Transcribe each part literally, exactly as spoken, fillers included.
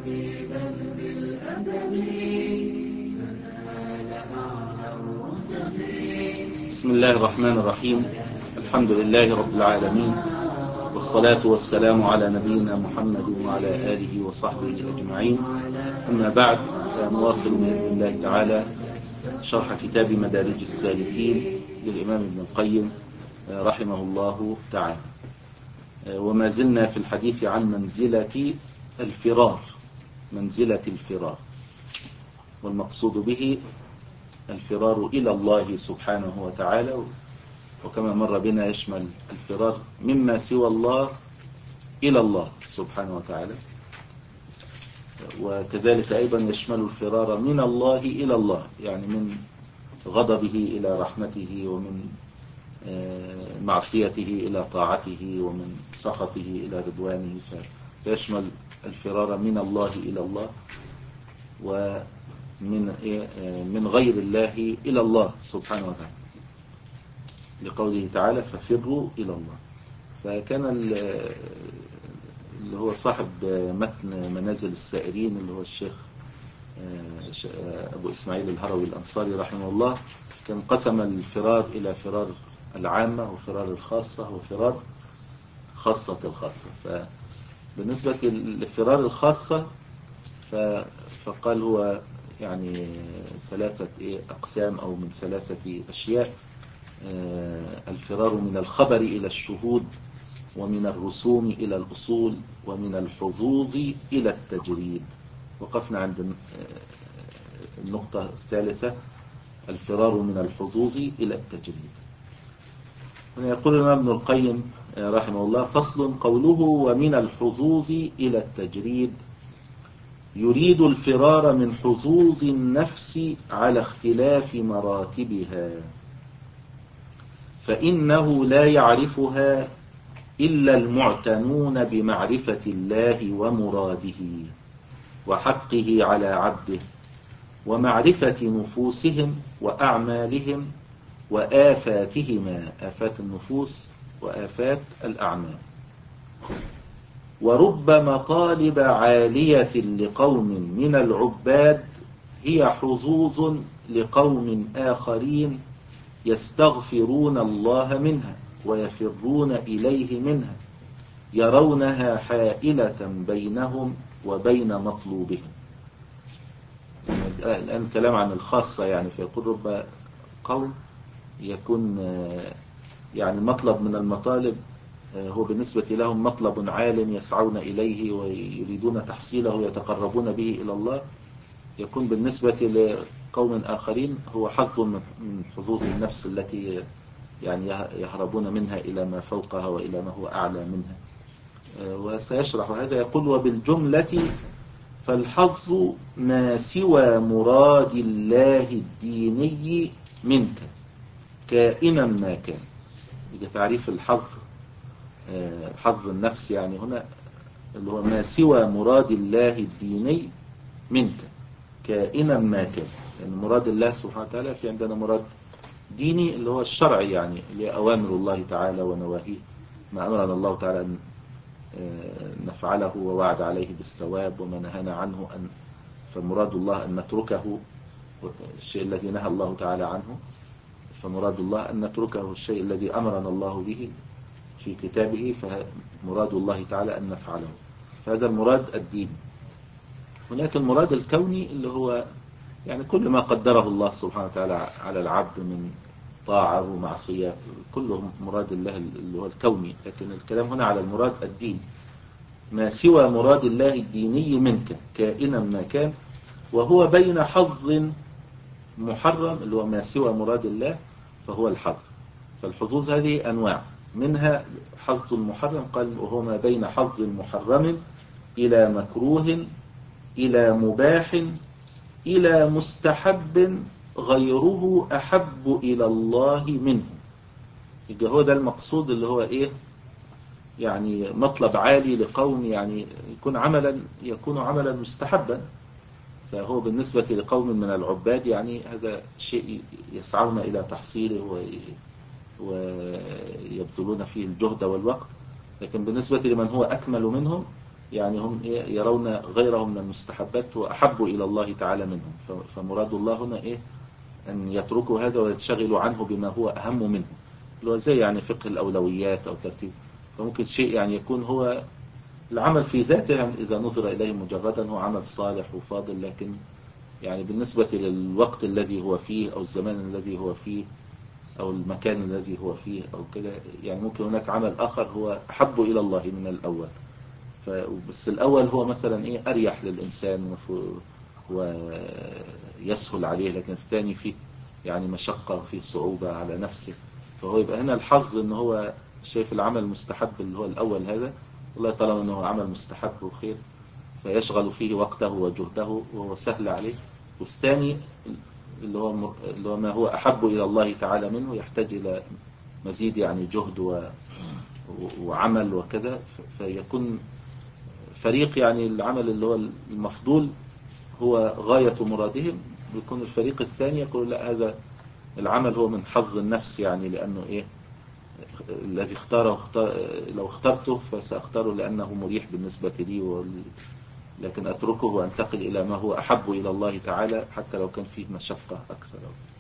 بل بالأدب تنال أعلى الرتب. بسم الله الرحمن الرحيم. الحمد لله رب العالمين، والصلاة والسلام على نبينا محمد وعلى آله وصحبه أجمعين. أما بعد، فنواصل بإذن الله تعالى شرح كتاب مدارج السالكين للإمام ابن القيم رحمه الله تعالى، وما زلنا في الحديث عن منزلة الفرار منزلة الفرار والمقصود به الفرار إلى الله سبحانه وتعالى، وكما مر بنا يشمل الفرار مما سوى الله إلى الله سبحانه وتعالى، وكذلك أيضا يشمل الفرار من الله إلى الله، يعني من غضبه إلى رحمته، ومن معصيته إلى طاعته، ومن سخطه إلى رضوانه، فيشمل الفرار من الله إلى الله، ومن من غير الله إلى الله سبحانه وتعالى، لقوله تعالى ففروا إلى الله. فكان اللي هو صاحب متن منازل السائرين اللي هو الشيخ أبو إسماعيل الهروي الأنصاري رحمه الله، كان قسم الفرار إلى فرار العامة وفرار الخاصة وفرار خاصة الخاصة. فبالنسبة للفرار الخاصة فقال هو يعني ثلاثة أقسام أو من ثلاثة أشياء: الفرار من الخبر إلى الشهود، ومن الرسوم إلى الأصول، ومن الحظوظ إلى التجريد. وقفنا عند النقطة الثالثة، الفرار من الحظوظ إلى التجريد. يقول لنا ابن القيم رحمه الله: فصل. قوله ومن الحظوظ إلى التجريد يريد الفرار من حظوظ النفس على اختلاف مراتبها، فإنه لا يعرفها إلا المعتنون بمعرفة الله ومراده وحقه على عبده، ومعرفة نفوسهم وأعمالهم وآفاتهما، آفات النفوس وآفات الأعمال. ورب مطالب عالية لقوم من العباد هي حظوظ لقوم آخرين يستغفرون الله منها ويفرون إليه منها، يرونها حائلة بينهم وبين مطلوبهم. الآن كلام عن الخاصة، يعني فيقول رب قوم يكون يعني مطلب من المطالب هو بالنسبة لهم مطلب عالم يسعون إليه ويريدون تحصيله ويتقربون به إلى الله، يكون بالنسبة لقوم آخرين هو حظ من حظوظ النفس التي يعني يهربون منها إلى ما فوقها وإلى ما هو أعلى منها. وسيشرح هذا. يقول: وبالجملة فالحظ ما سوى مراد الله الديني منك كائنا ما كان. يجي تعريف الحظ، حظ النفس يعني هنا اللي هو ما سوى مراد الله الديني منك كائنا ما كان. يعني مراد الله سبحانه وتعالى، في عندنا مراد ديني اللي هو الشرعي، يعني اللي هي أوامر الله تعالى ونواهيه، ما أمرنا الله تعالى أن نفعله ووعد عليه بالثواب، وما نهانا عنه أن فمراد الله أن نتركه الشيء الذي نهى الله تعالى عنه، فمراد الله أن نتركه الشيء الذي أمرنا الله به في كتابه، فمراد الله تعالى أن نفعله. فهذا المراد الديني. هناك المراد الكوني اللي هو يعني كل ما قدره الله سبحانه وتعالى على العبد من طاعة ومعصية، كله مراد الله اللي هو الكوني. لكن الكلام هنا على المراد الديني، ما سوى مراد الله الديني منك كائنا ما كان، وهو بين حظ محرم اللي هو ما سوى مراد الله فهو الحظ. فالحظوظ هذه أنواع، منها حظ محرم، قال وهو ما بين حظ محرم إلى مكروه إلى مباح إلى مستحب غيره أحب إلى الله منه. يبقى هو ده المقصود اللي هو إيه؟ يعني مطلب عالي لقوم، يعني يكون عملا يكون عملا مستحبا، فهو بالنسبة لقوم من العباد يعني هذا شيء يسعون إلى تحصيله ويبذلون فيه الجهد والوقت. لكن بالنسبة لمن هو أكمل منهم يعني هم إيه يرون غيرهم من المستحبات وأحب إلى الله تعالى منهم. فمراد الله هنا إيه أن يتركوا هذا ويتشغلوا عنه بما هو أهم منه، اللي هو زي يعني فقه الأولويات أو ترتيب. فممكن شيء يعني يكون هو العمل في ذاته إذا نظر إليه مجردا هو عمل صالح وفاضل، لكن يعني بالنسبة للوقت الذي هو فيه أو الزمان الذي هو فيه أو المكان الذي هو فيه أو كده، يعني ممكن هناك عمل آخر هو أحب إلى الله من الأول. بس الأول هو مثلا إيه أريح للإنسان ويسهل عليه، لكن الثاني فيه يعني مشقة وفيه صعوبة على نفسه. فهو يبقى هنا الحظ إن هو شايف العمل المستحب اللي هو الأول هذا، والله طالما إنه عمل مستحب وخير فيشغل فيه وقته وجهده وهو سهل عليه. والثاني اللي هو اللي هو ما هو أحب إلى الله تعالى منه يحتاج إلى مزيد يعني جهد وعمل وكذا، فيكون فريق يعني العمل اللي هو المفضول هو غاية مرادهم، بيكون الفريق الثاني يقول لا هذا العمل هو من حظ النفس، يعني لأنه إيه الذي اختاره اختار لو اخترته فسأختاره لأنه مريح بالنسبة لي وال... لكن أتركه وأنتقل إلى ما هو أحب إلى الله تعالى حتى لو كان فيه مشقة أكثر.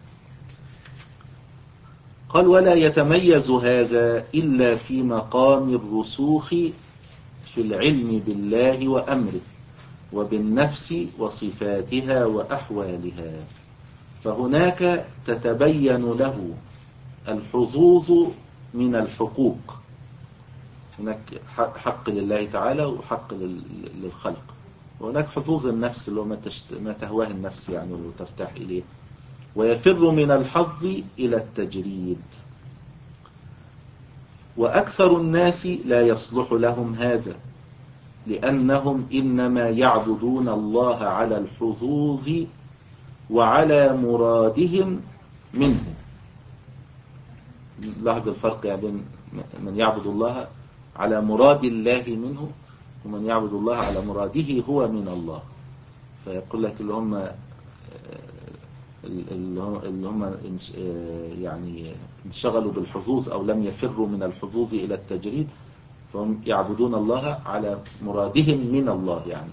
قال ولا يتميز هذا إلا في مقام الرسوخ في العلم بالله وأمره وبالنفس وصفاتها وأحوالها، فهناك تتبين له الحظوظ من الحقوق. هناك حق لله تعالى وحق للخلق، وهناك حظوظ النفس اللي هو ما, تشت... ما تهواه النفس يعني وترتاح إليه، ويفر من الحظ إلى التجريد. وأكثر الناس لا يصلح لهم هذا، لأنهم إنما يعبدون الله على الحظوظ وعلى مرادهم منه. لاحظ الفرق يعني بين من يعبد الله على مراد الله منه ومن يعبد الله على مراده هو من الله. فيقول لك اللي هم اللي هم يعني انشغلوا بالحظوظ أو لم يفروا من الحظوظ إلى التجريد، فهم يعبدون الله على مرادهم من الله يعني.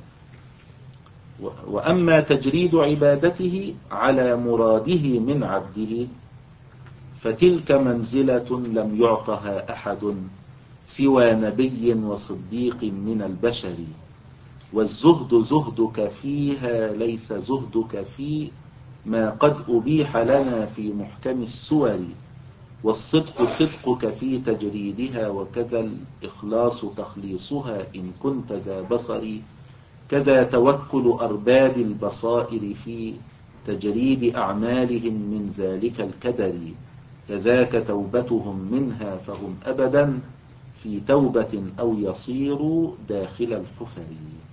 وأما تجريد عبادته على مراده من عبده فتلك منزلة لم يعطها أحد سوى نبي وصديق من البشر، والزهد زهدك فيها ليس زهدك في ما قد أبيح لنا في محكم السور، والصدق صدقك في تجريدها وكذا الإخلاص تخليصها إن كنت ذا بصر، كذا توكل أرباب البصائر في تجريد أعمالهم من ذلك الكدر، كذاك توبتهم منها فهم أبدا في توبة أو يصيروا داخل الحفر.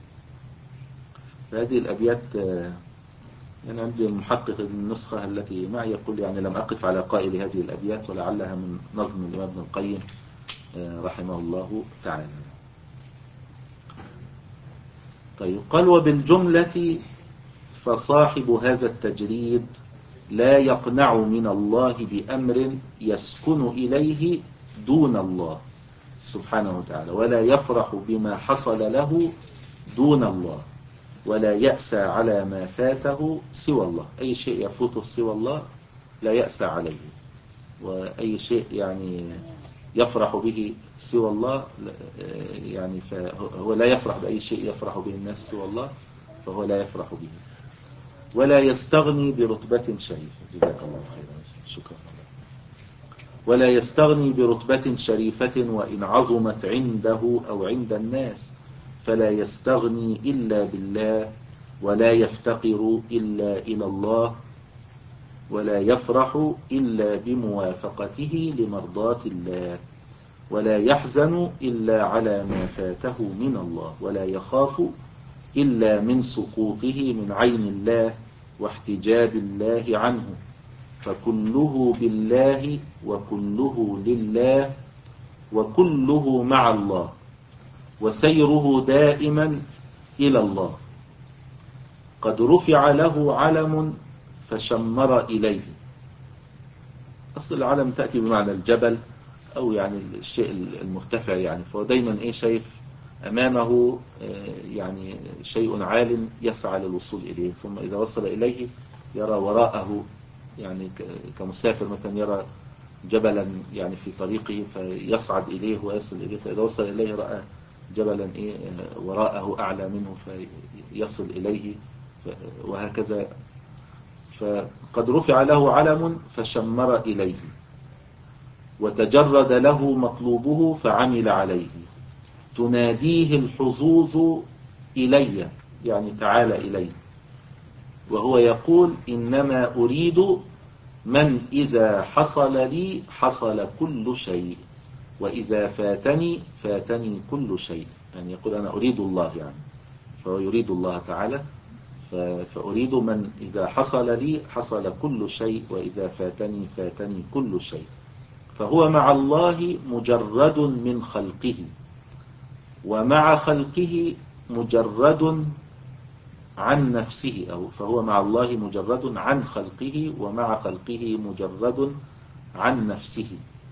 هذه الأبيات يعني عندي محقق النسخة التي معي يقول يعني لم أقف على قائل هذه الأبيات ولعلها من نظم الإمام ابن القيم رحمه الله تعالى. طيب قال وبالجملة فصاحب هذا التجريد لا يقنع من الله بأمر يسكن إليه دون الله سبحانه وتعالى، ولا يفرح بما حصل له دون الله، ولا يأسى على ما فاته سوى الله. أي شيء يفوته سوى الله لا يأسى عليه، وأي شيء يعني يفرح به سوى الله يعني فهو لا يفرح بأي شيء يفرح به الناس سوى الله فهو لا يفرح به، ولا يستغني برتبة شريفة. جزاك الله خيرا، شكرا. ولا يستغني برتبة شريفة وإن عظمت عنده أو عند الناس، فلا يستغني إلا بالله، ولا يفتقر إلا إلى الله، ولا يفرح إلا بموافقته لمرضاة الله، ولا يحزن إلا على ما فاته من الله، ولا يخاف إلا من سقوطه من عين الله واحتجاب الله عنه، فكله بالله وكله لله وكله مع الله، وسيره دائما إلى الله. قد رفع له علم فشمر إليه. أصل العلم تأتي بمعنى الجبل أو يعني الشيء المرتفع يعني، فهو دايما إيه شايف أمامه يعني شيء عال يسعى للوصول إليه، ثم إذا وصل إليه يرى وراءه، يعني كمسافر مثلا يرى جبلا يعني في طريقه فيصعد إليه ويصل إليه، فإذا وصل إليه رأى جبلا إيه وراءه أعلى منه فيصل إليه، وهكذا. فقد رفع له علم فشمر إليه، وتجرد له مطلوبه فعمل عليه، تناديه الحظوظ إلي، يعني تعال إلي، وهو يقول إنما أريد من إذا حصل لي حصل كل شيء، وإذا فاتني فاتني كل شيء. يعني يقول أنا أريد الله، يعني فهو يريد الله تعالى، فأريد من إذا حصل لي حصل كل شيء، وإذا فاتني فاتني كل شيء. فهو مع الله مجرد من خلقه، ومع خلقه مجرد عن نفسه، أو فهو مع الله مجرد عن خلقه، ومع خلقه مجرد عن نفسه.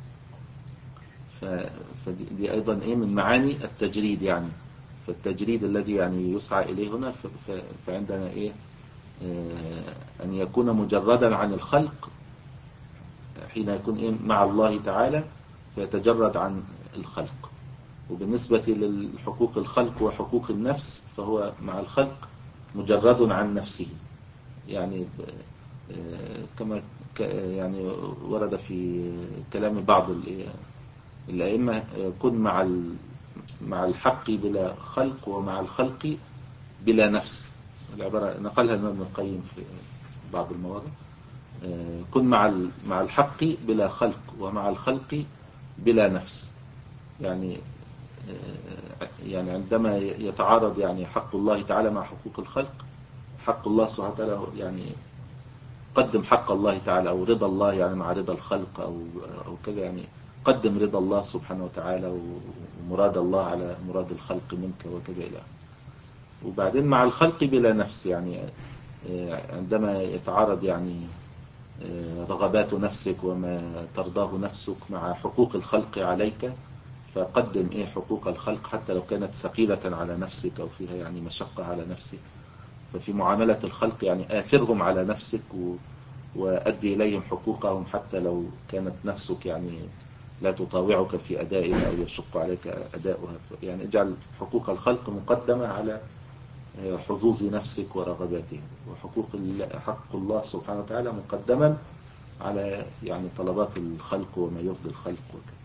فدي أيضا إيه من معاني التجريد، يعني فالتجريد الذي يعني يسعى إليه هنا، فعندنا إيه أن يكون مجردا عن الخلق حين يكون إيه مع الله تعالى، فيتجرد عن الخلق. وبالنسبة للحقوق الخلق وحقوق النفس فهو مع الخلق مجرد عن نفسه، يعني كما يعني ورد في كلام بعض الأئمة كن مع مع الحق بلا خلق، ومع الخلق بلا نفس. العبارة نقلها الإمام ابن القيم في بعض المواضع، كن مع مع الحق بلا خلق، ومع الخلق بلا نفس. يعني يعني عندما يتعارض يعني حق الله تعالى مع حقوق الخلق، حق الله سبحانه وتعالى يعني قدم حق الله تعالى أو رضا الله يعني مع رضا الخلق أو أو كذا، يعني قدم رضا الله سبحانه وتعالى ومراد الله على مراد الخلق منك وكذا إلى. وبعدين مع الخلق بلا نفس، يعني عندما يتعارض يعني رغبات نفسك وما ترضاه نفسك مع حقوق الخلق عليك، فقدم إيه حقوق الخلق حتى لو كانت ثقيلة على نفسك أو فيها يعني مشقة على نفسك. ففي معاملة الخلق يعني آثرهم على نفسك وأدي إليهم حقوقهم حتى لو كانت نفسك يعني لا تطاوعك في أدائها أو يشق عليك أداؤها. يعني اجعل حقوق الخلق مقدمة على حظوظ نفسك ورغباتها، وحقوق حق الله سبحانه وتعالى مقدما على يعني طلبات الخلق وما يرضي الخلق وكذا.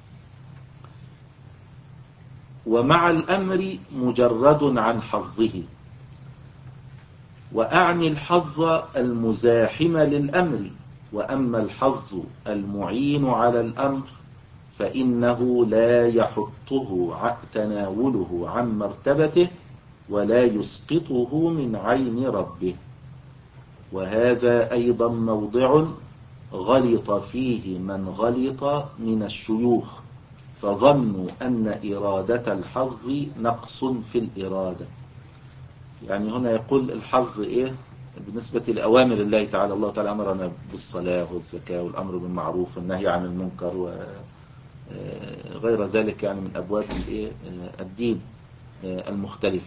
ومع الأمر مجرد عن حظه، وأعني الحظ المزاحم للأمر، وأما الحظ المعين على الأمر فإنه لا يحطه تناوله عن مرتبته ولا يسقطه من عين ربه. وهذا أيضا موضع غلط فيه من غلط من الشيوخ، فظنوا أن إرادة الحظ نقص في الإرادة. يعني هنا يقول الحظ إيه بالنسبة لأوامر الله تعالى. الله تعالى أمرنا بالصلاة والزكاة والأمر بالمعروف والنهي عن المنكر وغير ذلك يعني من أبواب الدين المختلفة.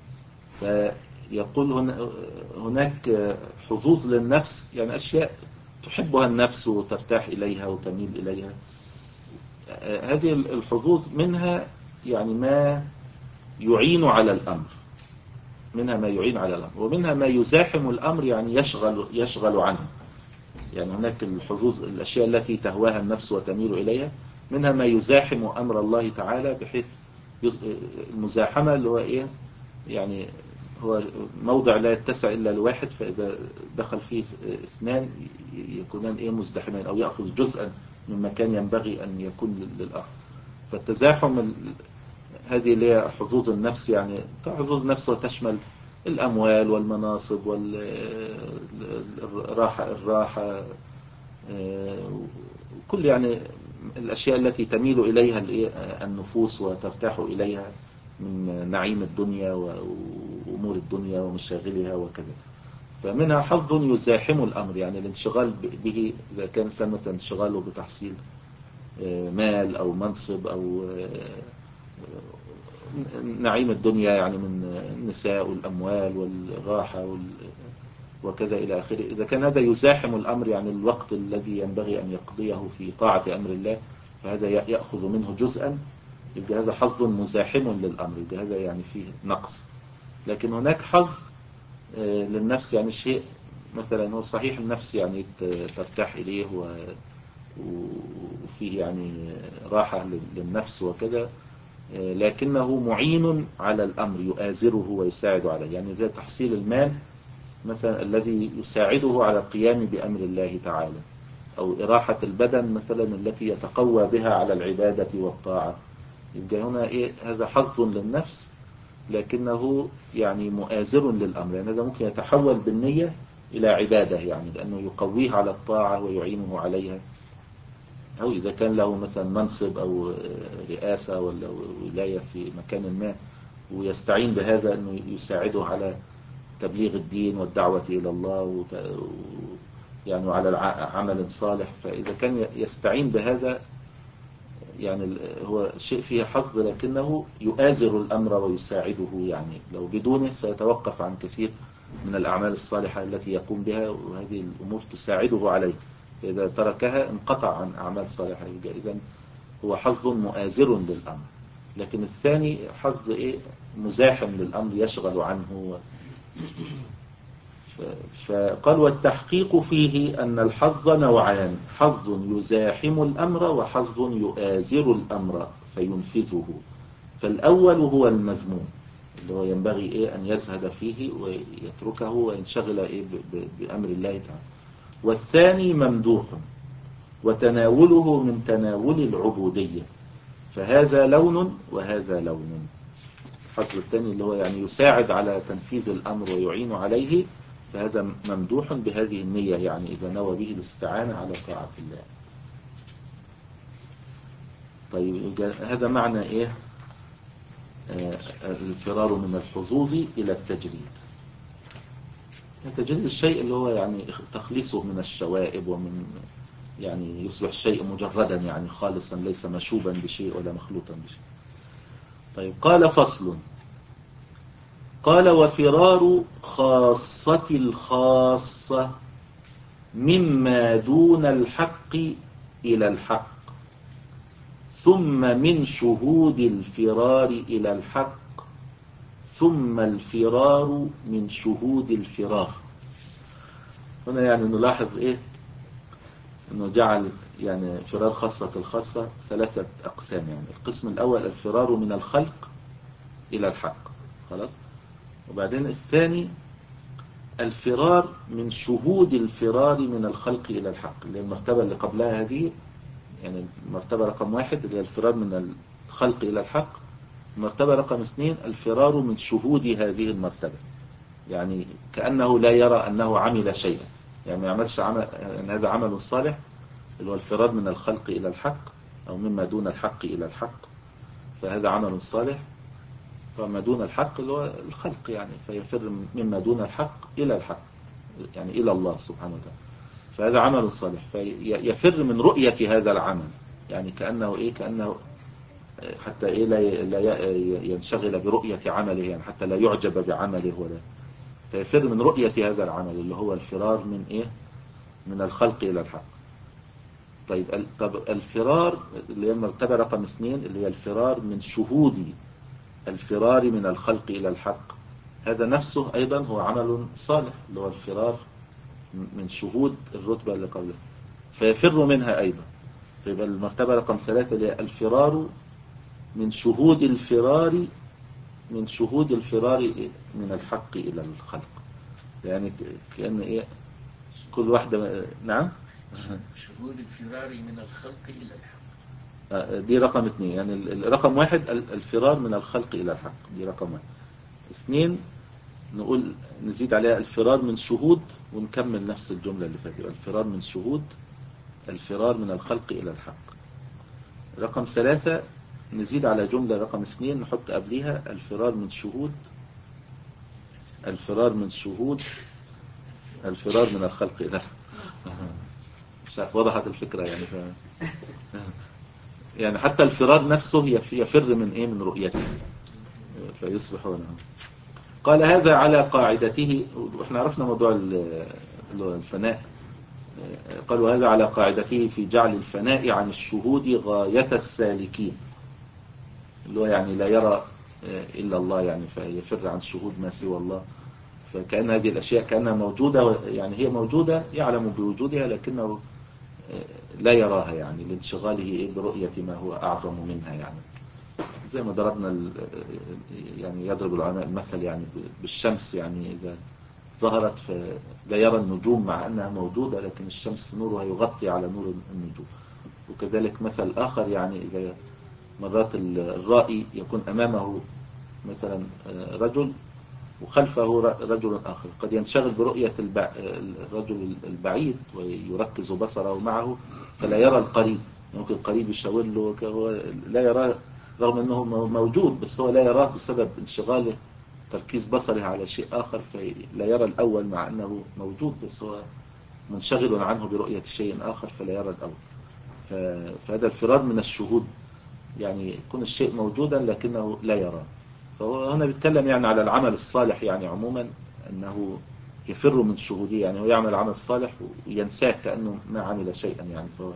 فيقول هناك حظوظ للنفس، يعني أشياء تحبها النفس وترتاح إليها وتميل إليها. هذه الحظوظ منها يعني ما يعين على الأمر، منها ما يعين على الأمر، ومنها ما يزاحم الأمر يعني يشغل يشغل عنه. يعني هناك الحظوظ الأشياء التي تهواها النفس وتميل إليها، منها ما يزاحم أمر الله تعالى، بحيث المزاحمة اللي هو إيه يعني هو موضع لا يتسع إلا لواحد، فإذا دخل فيه اثنان يكونان إيه مزدحمين، أو يأخذ جزءا من مكان ينبغي أن يكون للآخر. فالتزاحم هذه اللي هي حظوظ النفس، يعني حظوظ النفس وتشمل الأموال والمناصب والراحة الراحة كل يعني الأشياء التي تميل إليها النفوس وترتاح إليها من نعيم الدنيا وأمور الدنيا ومشاغلها وكذا. فمنها حظ يزاحم الأمر، يعني الانشغال به إذا كان إنسان مثلا انشغاله بتحصيل مال أو منصب أو نعيم الدنيا يعني من النساء والأموال والراحة وال وكذا إلى آخره. إذا كان هذا يزاحم الأمر يعني الوقت الذي ينبغي أن يقضيه في طاعة أمر الله، فهذا يأخذ منه جزءا، يبقى هذا حظ مزاحم للأمر، يبقى هذا يعني فيه نقص. لكن هناك حظ للنفس، يعني شيء مثلا هو صحيح النفس يعني ترتاح إليه وفيه يعني راحة للنفس وكذا، لكنه معين على الأمر، يؤازره ويساعد عليه، يعني زي تحصيل المال مثلا الذي يساعده على القيام بأمر الله تعالى، أو إراحة البدن مثلا التي يتقوى بها على العبادة والطاعة. يبقى هنا إيه؟ هذا حظ للنفس لكنه يعني مؤازر للأمر، يعني هذا ممكن يتحول بالنية إلى عبادة، يعني لأنه يقويه على الطاعة ويعينه عليها. أو إذا كان له مثلا منصب أو رئاسة ولا ولاية في مكان ما، ويستعين بهذا أنه يساعده على تبليغ الدين والدعوة إلى الله يعني وعلى عمل صالح، فإذا كان يستعين بهذا يعني هو شيء فيه حظ لكنه يؤازر الأمر ويساعده، يعني لو بدونه سيتوقف عن كثير من الأعمال الصالحة التي يقوم بها، وهذه الأمور تساعده عليه، فإذا تركها انقطع عن أعمال صالحة. إذا هو حظ مؤازر للأمر. لكن الثاني حظ إيه؟ مزاحم للأمر، يشغل عنه. فقال والتحقيق فيه أن الحظ نوعان: حظ يزاحم الأمر وحظ يؤازر الأمر فينفذه. فالأول هو المذموم اللي هو ينبغي إيه أن يزهد فيه ويتركه وينشغل إيه بأمر الله تعالى. والثاني ممدوح وتناوله من تناول العبودية، فهذا لون وهذا لون. الحظ الثاني اللي هو يعني يساعد على تنفيذ الأمر ويعين عليه، فهذا ممدوح بهذه النية، يعني إذا نوى به الاستعانة على طاعة الله. طيب هذا معنى إيه؟ آه الفرار من الحظوظ إلى التجريد. تجريد الشيء اللي هو يعني تخليصه من الشوائب، ومن يعني يصبح الشيء مجردا يعني خالصا، ليس مشوبا بشيء ولا مخلوطا بشيء. طيب قال فصل. قال وفرار خاصة الخاصة مما دون الحق إلى الحق، ثم من شهود الفرار إلى الحق، ثم الفرار من شهود الفرار. هنا يعني نلاحظ إيه؟ أنه جعل يعني فرار خاصة الخاصة ثلاثة أقسام. يعني القسم الأول الفرار من الخلق إلى الحق، خلاص. وبعدين الثاني الفرار من شهود الفرار من الخلق إلى الحق، اللي المرتبة اللي قبلها هذه، يعني المرتبة رقم واحد اللي هي الفرار من الخلق إلى الحق. المرتبة رقم اثنين الفرار من شهود هذه المرتبة، يعني كأنه لا يرى أنه عمل شيئا، يعني ما يعملش عمل، يعني هذا عمل صالح اللي هو الفرار من الخلق إلى الحق، أو مما دون الحق إلى الحق، فهذا عمل صالح. فما دون الحق اللي هو الخلق، يعني فيفر مما دون الحق إلى الحق، يعني إلى الله سبحانه وتعالى، فهذا عمل صالح. فيفر من رؤية هذا العمل، يعني كأنه إيه كأنه حتى إيه لا ينشغل برؤية عمله، يعني حتى لا يعجب بعمله ولا، فيفر من رؤية هذا العمل اللي هو الفرار من إيه من الخلق إلى الحق. طيب الفرار اللي هي المرتبة رقم اثنين اللي هي الفرار من شهود الفرار من الخلق إلى الحق، هذا نفسه أيضا هو عمل صالح، اللي هو الفرار من شهود الرتبة اللي قبلها، فيفر منها أيضا. فيبقى المرتبة رقم ثلاثة اللي هي الفرار من شهود الفرار من شهود الفرار من الحق إلى الخلق، يعني كأن إيه كل واحدة. نعم، شهود الفرار من الخلق إلى الحق، دي رقم اثنين. يعني الرقم واحد الفرار من الخلق إلى الحق، دي رقم واحد. اثنين نقول نزيد عليها الفرار من شهود، ونكمل نفس الجملة اللي فاتت، الفرار من شهود الفرار من الخلق إلى الحق. رقم ثلاثة نزيد على جملة رقم اثنين نحط قبليها الفرار من شهود الفرار من شهود الفرار من الخلق إلى الحق. مش عارف وضحت الفكرة يعني ف... يعني حتى الفرار نفسه يفر من إيه من رؤيته، فيصبحون. قال هذا على قاعدته، واحنا عرفنا موضوع الفناء. قالوا هذا على قاعدته في جعل الفناء عن الشهود غاية السالكين، اللي هو يعني لا يرى إلا الله، يعني فيفر عن شهود ما سوى الله. فكأن هذه الأشياء كأنها موجودة، يعني هي موجودة يعلم بوجودها لكنه لا يراها، يعني لانشغاله برؤية ما هو أعظم منها. يعني زي ما ضربنا، يعني يضرب العلماء المثل يعني بالشمس، يعني إذا ظهرت فلا يرى النجوم مع أنها موجودة، لكن الشمس نورها يغطي على نور النجوم. وكذلك مثل آخر، يعني إذا مرات الرائي يكون أمامه مثلا رجل وخلفه رجل آخر، قد ينشغل برؤية الرجل البعيد ويركز بصره معه فلا يرى القريب. ممكن القريب يشاور له، هو لا يراه رغم أنه موجود، بس هو لا يراه بسبب انشغاله تركيز بصره على شيء آخر، فلا يرى الأول مع أنه موجود، بس هو منشغل عنه برؤية شيء آخر فلا يرى الأول. فهذا الفرار من الشهود، يعني يكون الشيء موجودا لكنه لا يراه. فهو هنا بيتكلم يعني على العمل الصالح، يعني عموما أنه يفر من شهوده، يعني هو يعمل عمل صالح وينساه كأنه ما عمل شيئا. يعني فهو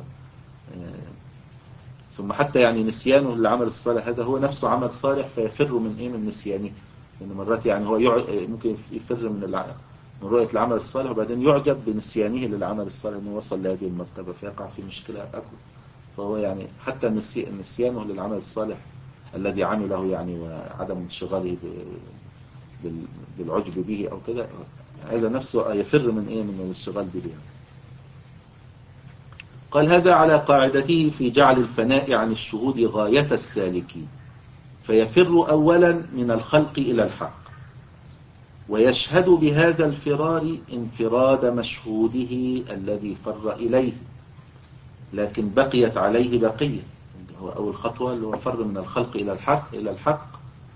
ثم حتى يعني نسيانه للعمل الصالح هذا هو نفسه عمل صالح، فيفر من إيه؟ من نسيانه. لأن يعني مرات يعني هو يع... ممكن يفر من الع... من رؤية العمل الصالح، وبعدين يعجب بنسيانه للعمل الصالح أنه وصل لهذه المرتبة، فيقع في مشكلة أكبر. فهو يعني حتى النسي... نسيانه للعمل الصالح الذي عمله، يعني وعدم انشغاله ب... بال... بالعجب به أو كده، هذا نفسه يفر من إيه؟ من الانشغال به. قال هذا على قاعدته في جعل الفناء عن الشهود غاية السالكين، فيفر أولا من الخلق إلى الحق، ويشهد بهذا الفرار انفراد مشهوده الذي فر إليه، لكن بقيت عليه بقية. هو أول خطوة اللي هو فر من الخلق إلى الحق إلى الحق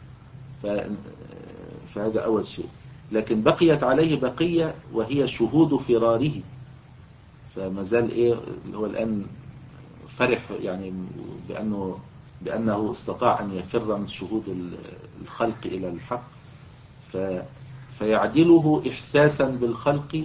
فهذا أول شيء. لكن بقيت عليه بقية وهي شهود فراره، فما زال إيه اللي هو الآن فرح يعني بأنه بأنه استطاع أن يفر من شهود الخلق إلى الحق، ف فيعدله إحساسا بالخلق،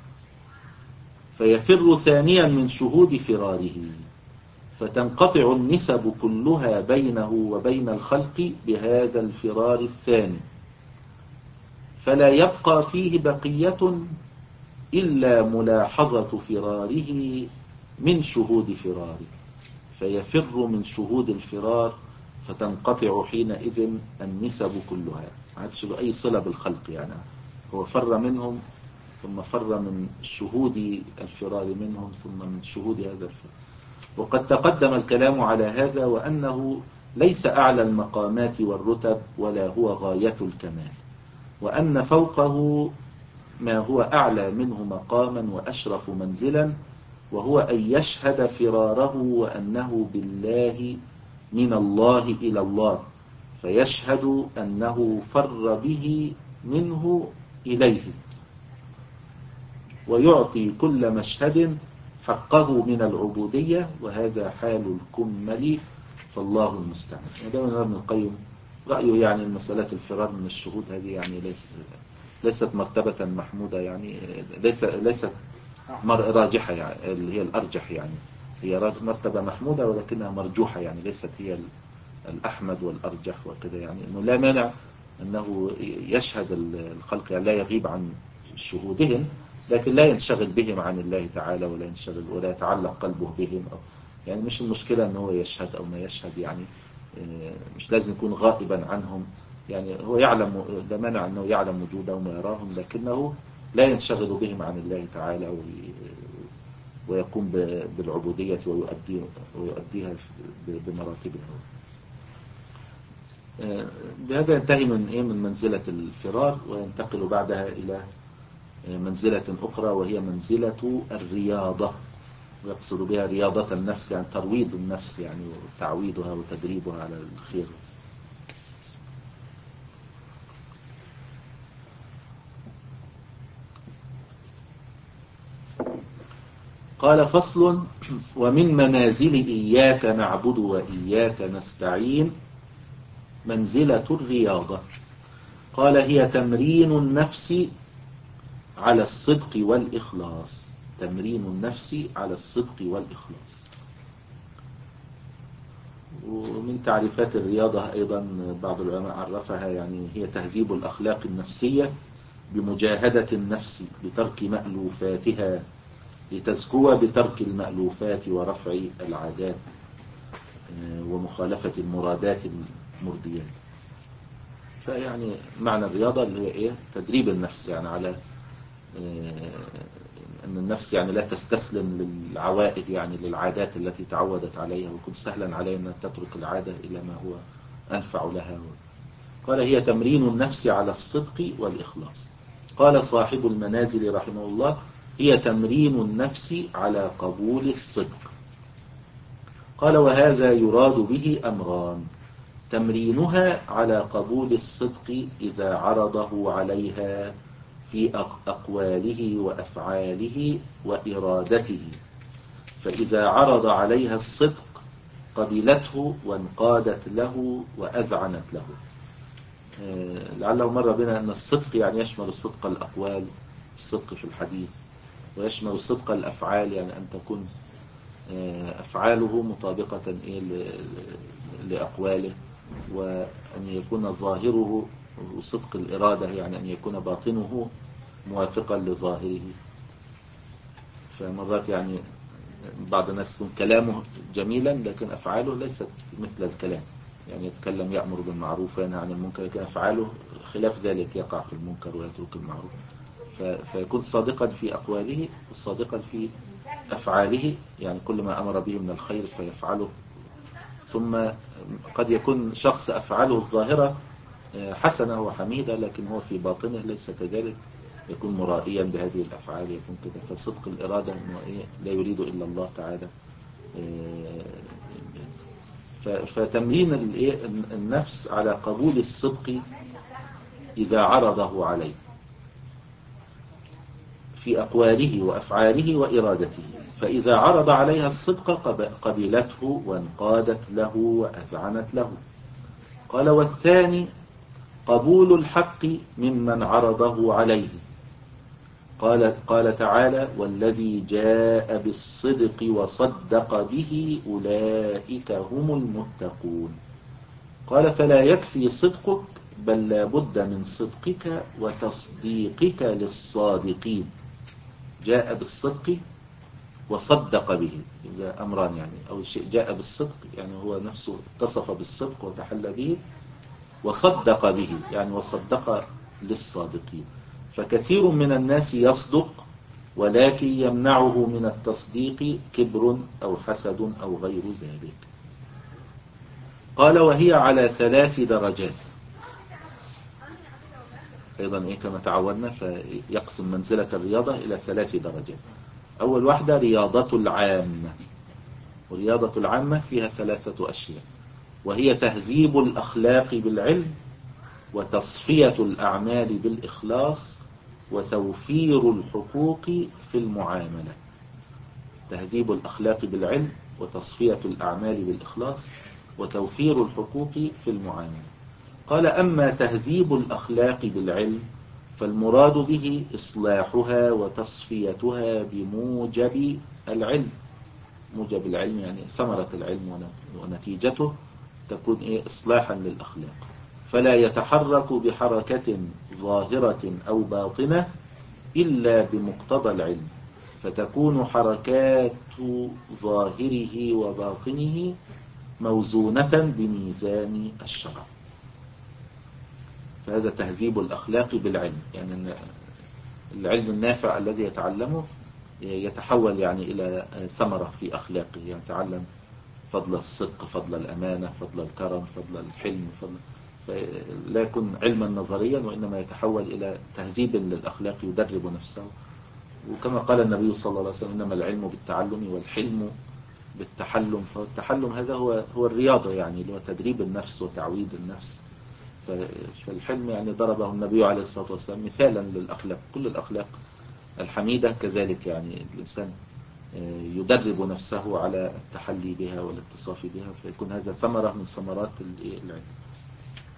فيفر ثانيا من شهود فراره، فتنقطع النسب كلها بينه وبين الخلق بهذا الفرار الثاني، فلا يبقى فيه بقية إلا ملاحظة فراره من شهود فراره، فيفر من شهود الفرار، فتنقطع حينئذ النسب كلها، ما عادش له أي صلة بالخلق. يعني هو فر منهم، ثم فر من شهود الفرار منهم، ثم من شهود هذا الفرار. وقد تقدم الكلام على هذا، وأنه ليس أعلى المقامات والرتب ولا هو غاية الكمال، وأن فوقه ما هو أعلى منه مقاما وأشرف منزلا، وهو أن يشهد فراره وأنه بالله من الله إلى الله، فيشهد أنه فر به منه إليه، ويعطي كل مشهد حقه من العبودية، وهذا حال الكمل، فالله المستعان. هذا من ابن القيم رأيه، يعني المسألة الفرار من الشهود هذه يعني ليست ليست مرتبة محمودة، يعني ليس ليست راجحة، يعني اللي هي الأرجح، يعني هي مرتبة محمودة ولكنها مرجوحة، يعني ليست هي الأحمد والأرجح وكذا. يعني إنه لا مانع أنه يشهد الخلق، يعني لا يغيب عن شهودهم، لكن لا ينشغل بهم عن الله تعالى، ولا ينشغل ولا يتعلق قلبه بهم، أو يعني مش المشكلة أنه يشهد أو ما يشهد، يعني مش لازم يكون غائبا عنهم، يعني هو يعلم، لا مانع أنه يعلم وجودهم ويراهم، لكنه لا ينشغل بهم عن الله تعالى، ويقوم بالعبودية ويؤدي ويؤديها بمراتبها. بهذا ينتهي من إيه من منزلة الفرار، وينتقل بعدها إلى منزلة أخرى، وهي منزلة الرياضة، ويقصد بها رياضة النفس، يعني ترويض النفس، يعني وتعويدها وتدريبها على الخير. قال فصل: ومن منازل إياك نعبد وإياك نستعين منزلة الرياضة. قال هي تمرين النفس على الصدق والإخلاص. تمرين النفس على الصدق والإخلاص. ومن تعريفات الرياضة أيضا بعض العلماء عرفها يعني هي تهذيب الأخلاق النفسية بمجاهدة النفس بترك مألوفاتها لتزكو بترك المألوفات ورفع العادات ومخالفة المرادات المرديات. فيعني معنى الرياضة اللي هي إيه؟ تدريب النفس يعني على أن النفس يعني لا تستسلم للعوائد يعني للعادات التي تعودت عليها ويكون سهلا عليها أن تترك العادة إلى ما هو أنفع لها. قال هي تمرين النفس على الصدق والإخلاص. قال صاحب المنازل رحمه الله هي تمرين النفس على قبول الصدق. قال وهذا يراد به أمران: تمرينها على قبول الصدق إذا عرضه عليها في أقواله وأفعاله وإرادته، فإذا عرض عليها الصدق قبلته وانقادت له وأذعنت له. لعله مر بنا أن الصدق يعني يشمل الصدق الأقوال، الصدق في الحديث، ويشمل الصدق الأفعال يعني أن تكون أفعاله مطابقة لأقواله، وأن يكون ظاهره صدق الإرادة يعني أن يكون باطنه موافقا لظاهره. فمرات يعني بعض الناس يكون كلامه جميلا لكن أفعاله ليست مثل الكلام، يعني يتكلم يأمر بالمعروف وينهى عن المنكر لكن أفعاله خلاف ذلك، يقع في المنكر ويترك المعروف. فيكون صادقا في أقواله وصادقا في أفعاله، يعني كل ما أمر به من الخير فيفعله. ثم قد يكون شخص أفعاله الظاهرة حسنة وحميدة لكن هو في باطنه ليس كذلك، يكون مرائيا بهذه الأفعال، يكون كده. فصدق الإرادة إنه إيه لا يريد إلا الله تعالى. فتمرين النفس على قبول الصدق إذا عرضه عليه في أقواله وأفعاله وإرادته، فإذا عرض عليها الصدق قبلته وانقادت له وأذعنت له. قال والثاني قبول الحق ممن عرضه عليه. قال, قال تعالى والذي جاء بالصدق وصدق به أولئك هم المتقون. قال فلا يكفي صدقك بل لا بد من صدقك وتصديقك للصادقين. جاء بالصدق وصدق به، أمران يعني، أول شيء جاء بالصدق يعني هو نفسه اتصف بالصدق وتحلى به، وصدق به يعني وصدق للصادقين. فكثير من الناس يصدق ولكن يمنعه من التصديق كبر أو حسد أو غير ذلك. قال وهي على ثلاث درجات أيضا إيه كما تعودنا، فيقسم منزلة الرياضة إلى ثلاث درجات. أول واحدة رياضة العامة، ورياضة العامة فيها ثلاثة أشياء، وهي تهذيب الأخلاق بالعلم وتصفية الأعمال بالإخلاص وتوفير الحقوق في المعاملة. تهذيب الأخلاق بالعلم وتصفية الأعمال بالإخلاص وتوفير الحقوق في المعاملة. قال أما تهذيب الأخلاق بالعلم فالمراد به إصلاحها وتصفيتها بموجب العلم. موجب العلم يعني ثمرة العلم ونتيجته تكون إيه إصلاحا للأخلاق، فلا يتحرك بحركة ظاهرة أو باطنة إلا بمقتضى العلم، فتكون حركات ظاهره وباطنه موزونة بميزان الشرع. فهذا تهذيب الأخلاق بالعلم، يعني العلم النافع الذي يتعلمه يتحول يعني إلى ثمرة في أخلاقه، يعني يتعلم فضل الصدق، فضل الأمانة، فضل الكرم، فضل الحلم، فضل فلا يكون علما نظريا وإنما يتحول إلى تهذيب للأخلاق يدرب نفسه. وكما قال النبي صلى الله عليه وسلم إنما العلم بالتعلم والحلم بالتحلم. فالتحلم هذا هو هو الرياضة يعني اللي هو تدريب النفس وتعويد النفس. فالحلم يعني ضربه النبي عليه الصلاة والسلام مثالا للأخلاق، كل الأخلاق الحميدة كذلك يعني الإنسان يدرب نفسه على التحلي بها والاتصاف بها، فيكون هذا ثمرة من ثمرات العلم.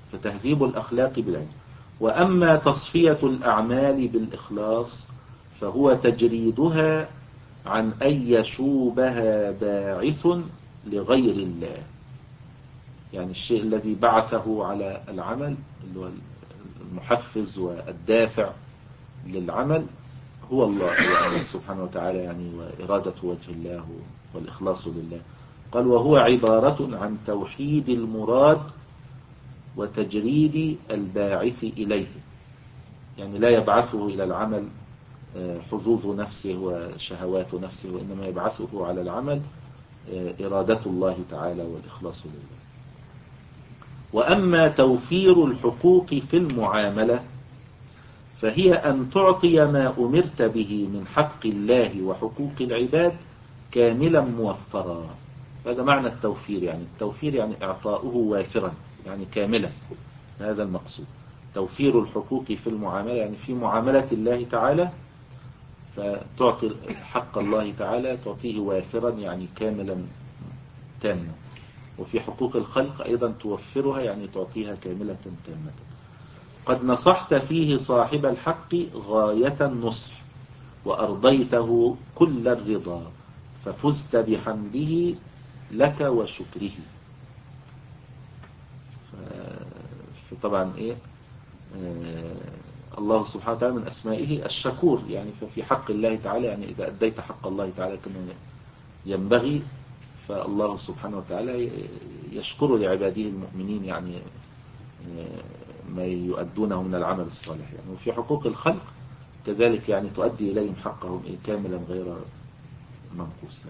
فتهذيب الأخلاق بالعلم. وأما تصفية الأعمال بالإخلاص فهو تجريدها عن أن يشوبها باعث لغير الله. يعني الشيء الذي بعثه على العمل اللي هو المحفز والدافع للعمل هو الله يعني سبحانه وتعالى، يعني وإرادة وجه الله والإخلاص لله. قال وهو عبارة عن توحيد المراد وتجريد الباعث إليه. يعني لا يبعثه إلى العمل حظوظ نفسه وشهوات نفسه، وإنما يبعثه على العمل إرادة الله تعالى والإخلاص لله. وأما توفير الحقوق في المعاملة فهي أن تعطي ما أمرت به من حق الله وحقوق العباد كاملا موفرا. هذا معنى التوفير، يعني التوفير يعني إعطاؤه وافرا يعني كاملا، هذا المقصود. توفير الحقوق في المعاملة يعني في معاملة الله تعالى فتعطي حق الله تعالى تعطيه وافرا يعني كاملا تاما، وفي حقوق الخلق أيضا توفرها يعني تعطيها كاملة تامة. قد نصحت فيه صاحب الحق غاية النصح وأرضيته كل الرضا ففزت بحمده لك وشكره. فطبعا إيه آه الله سبحانه وتعالى من أسمائه الشكور، يعني ففي حق الله تعالى يعني إذا أديت حق الله تعالى كما ينبغي فالله سبحانه وتعالى يشكر لعباده المؤمنين يعني ما يؤدونه من العمل الصالح يعني. وفي حقوق الخلق كذلك يعني تؤدي إليهم حقهم كاملا غير منقوص.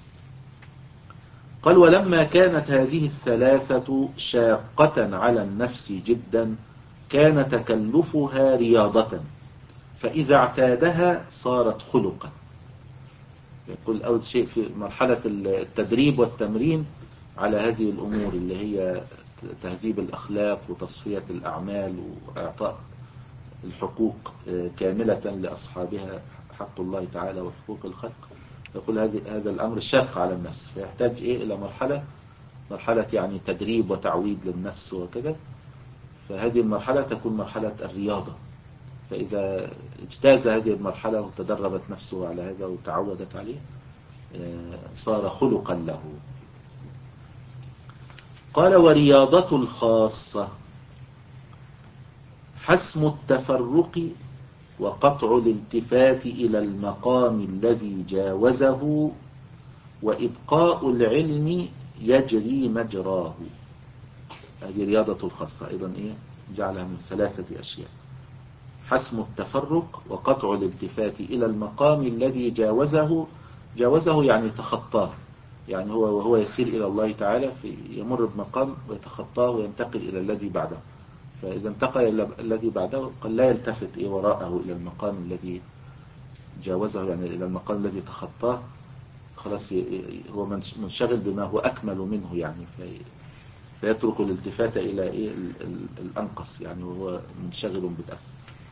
قال ولما كانت هذه الثلاثة شاقة على النفس جدا كان تكلفها رياضة، فإذا اعتادها صارت خلقا. يقول أول شيء في مرحلة التدريب والتمرين على هذه الأمور اللي هي تهذيب الأخلاق وتصفية الأعمال وإعطاء الحقوق كاملة لأصحابها حق الله تعالى وحقوق الخلق. يقول هذا الأمر شاق على النفس فيحتاج إيه إلى مرحلة مرحلة يعني تدريب وتعويد للنفس وكذا. فهذه المرحلة تكون مرحلة الرياضة، فإذا اجتاز هذه المرحلة وتدربت نفسه على هذا وتعودت عليه صار خلقا له. قال ورياضة الخاصة حسم التفرق وقطع الالتفات إلى المقام الذي جاوزه وإبقاء العلم يجري مجراه. هذه رياضة الخاصة أيضا إيه جعلها من ثلاثة أشياء: حسم التفرق وقطع الالتفات إلى المقام الذي جاوزه. جاوزه يعني تخطاه، يعني هو وهو يسير إلى الله تعالى في يمر بمقام ويتخطاه وينتقل إلى الذي بعده. فإذا انتقل إلى الذي بعده قد لا يلتفت إيه وراءه إلى المقام الذي جاوزه، يعني إلى المقام الذي تخطاه. خلاص هو منشغل بما هو أكمل منه يعني في فيترك الالتفات إلى إيه الأنقص يعني وهو منشغل بالأكمل.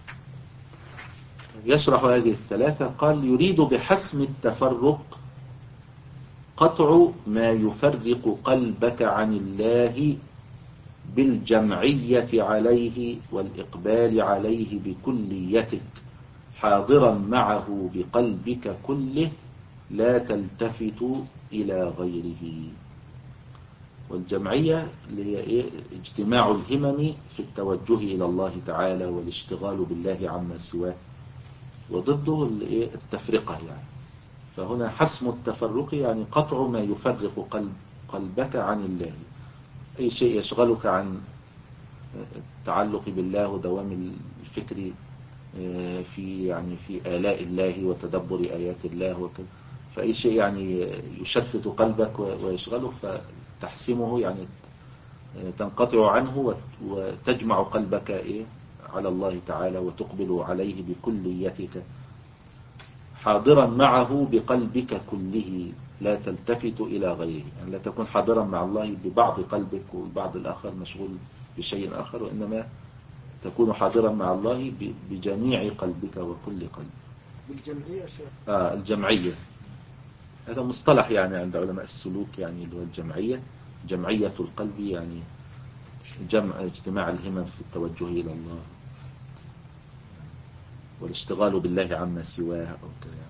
يشرح هذه الثلاثة. قال يريد بحسم التفرق قطع ما يفرق قلبك عن الله بالجمعية عليه والإقبال عليه بكليتك حاضرا معه بقلبك كله لا تلتفت إلى غيره. والجمعية اللي هي إيه؟ اجتماع الهمم في التوجه إلى الله تعالى والاشتغال بالله عما سواه، وضده التفرقة يعني. فهنا حسم التفرق يعني قطع ما يفرق قلب قلبك عن الله، أي شيء يشغلك عن التعلق بالله ودوام الفكر في يعني في آلاء الله وتدبر آيات الله وكذا. فأي شيء يعني يشتت قلبك ويشغله فتحسمه يعني تنقطع عنه وتجمع قلبك إيه على الله تعالى وتقبل عليه بكليتك حاضرا معه بقلبك كله لا تلتفت إلى غيره. يعني لا تكون حاضرا مع الله ببعض قلبك والبعض الآخر مشغول بشيء آخر، وإنما تكون حاضرا مع الله بجميع قلبك وكل قلب. بالجمعية شيء. آه الجمعية هذا مصطلح يعني عند علماء السلوك، يعني اللي هو الجمعية، جمعية القلب يعني جمع اجتماع الهمم في التوجه إلى الله والاشتغال بالله عما سواه أو كذا.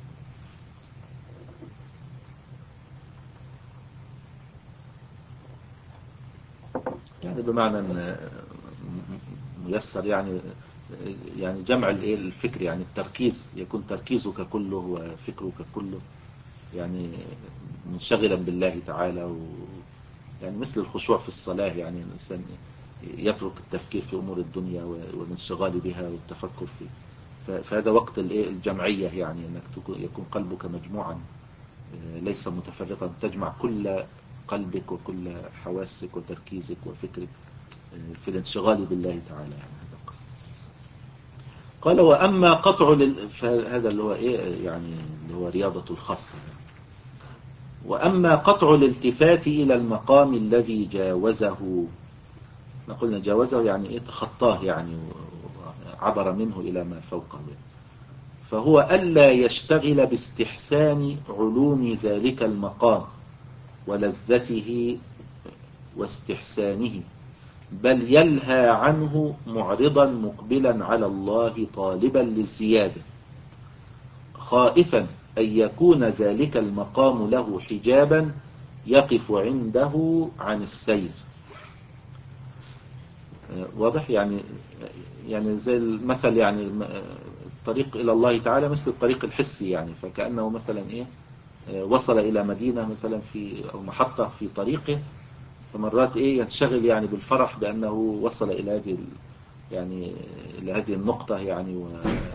يعني بمعنى أن ميسر يعني يعني جمع الفكر، يعني التركيز، يكون تركيزك كله وفكرك كله يعني منشغلا بالله تعالى، و يعني مثل الخشوع في الصلاة، يعني الإنسان يترك التفكير في أمور الدنيا والانشغال بها والتفكر فيه. فهذا وقت الجمعية، يعني أنك يكون قلبك مجموعا ليس متفرقا، تجمع كل قلبك وكل حواسك وتركيزك وفكرك في الانشغال بالله تعالى. يعني هذا القصد. قال وأما قطع لل... فهذا اللي هو إيه، يعني اللي هو رياضة الخاصة. وأما قطع الالتفات إلى المقام الذي جاوزه، قلنا جاوزه يعني إيه، تخطاه يعني عبر منه إلى ما فوقه، فهو ألا يشتغل باستحسان علوم ذلك المقام ولذته واستحسانه، بل يلهى عنه معرضا مقبلا على الله طالبا للزيادة، خائفا أن يكون ذلك المقام له حجابا يقف عنده عن السير. واضح؟ يعني يعني زي المثل، يعني الطريق إلى الله تعالى مثل الطريق الحسي، يعني فكأنه مثلا إيه، وصل إلى مدينة مثلا في أو محطة في طريقه، فمرات إيه ينشغل يعني بالفرح بأنه وصل إلى هذه يعني إلى هذه النقطة، يعني و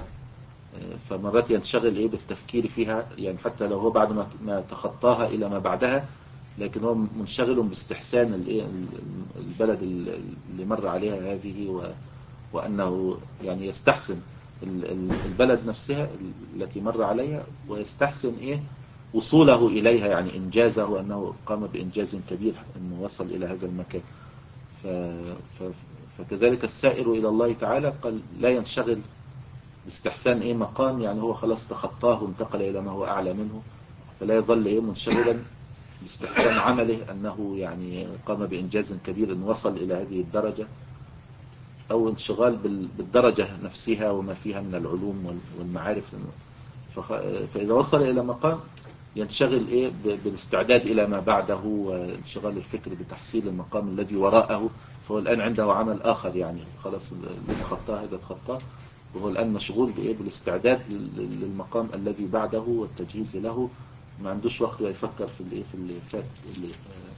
فمرات ينشغل إيه بالتفكير فيها، يعني حتى لو هو بعد ما ما تخطاها إلى ما بعدها، لكن هو منشغل باستحسان الإيه البلد اللي مر عليها هذه، و وأنه يعني يستحسن البلد نفسها التي مر عليها، ويستحسن إيه وصوله إليها، يعني إنجازه، أنه قام بإنجاز كبير أنه وصل إلى هذا المكان. ف... ف... فكذلك السائر إلى الله تعالى قال لا ينشغل باستحسان إيه مقام، يعني هو خلاص تخطاه وانتقل إلى ما هو أعلى منه، فلا يظل إيه منشغلا باستحسان عمله أنه يعني قام بإنجاز كبير أن وصل إلى هذه الدرجة، أو انشغال بالدرجة نفسها وما فيها من العلوم والمعارف. فإذا وصل إلى مقام ينشغل إيه بالاستعداد إلى ما بعده، وانشغال الفكر بتحصيل المقام الذي وراءه، فهو الآن عنده عمل آخر، يعني خلاص اللي تخطاه هذا تخطاه، وهو الآن مشغول بإيه بالاستعداد للمقام الذي بعده والتجهيز له، ما عندوش وقت يفكر في الإيه في اللي فات اللي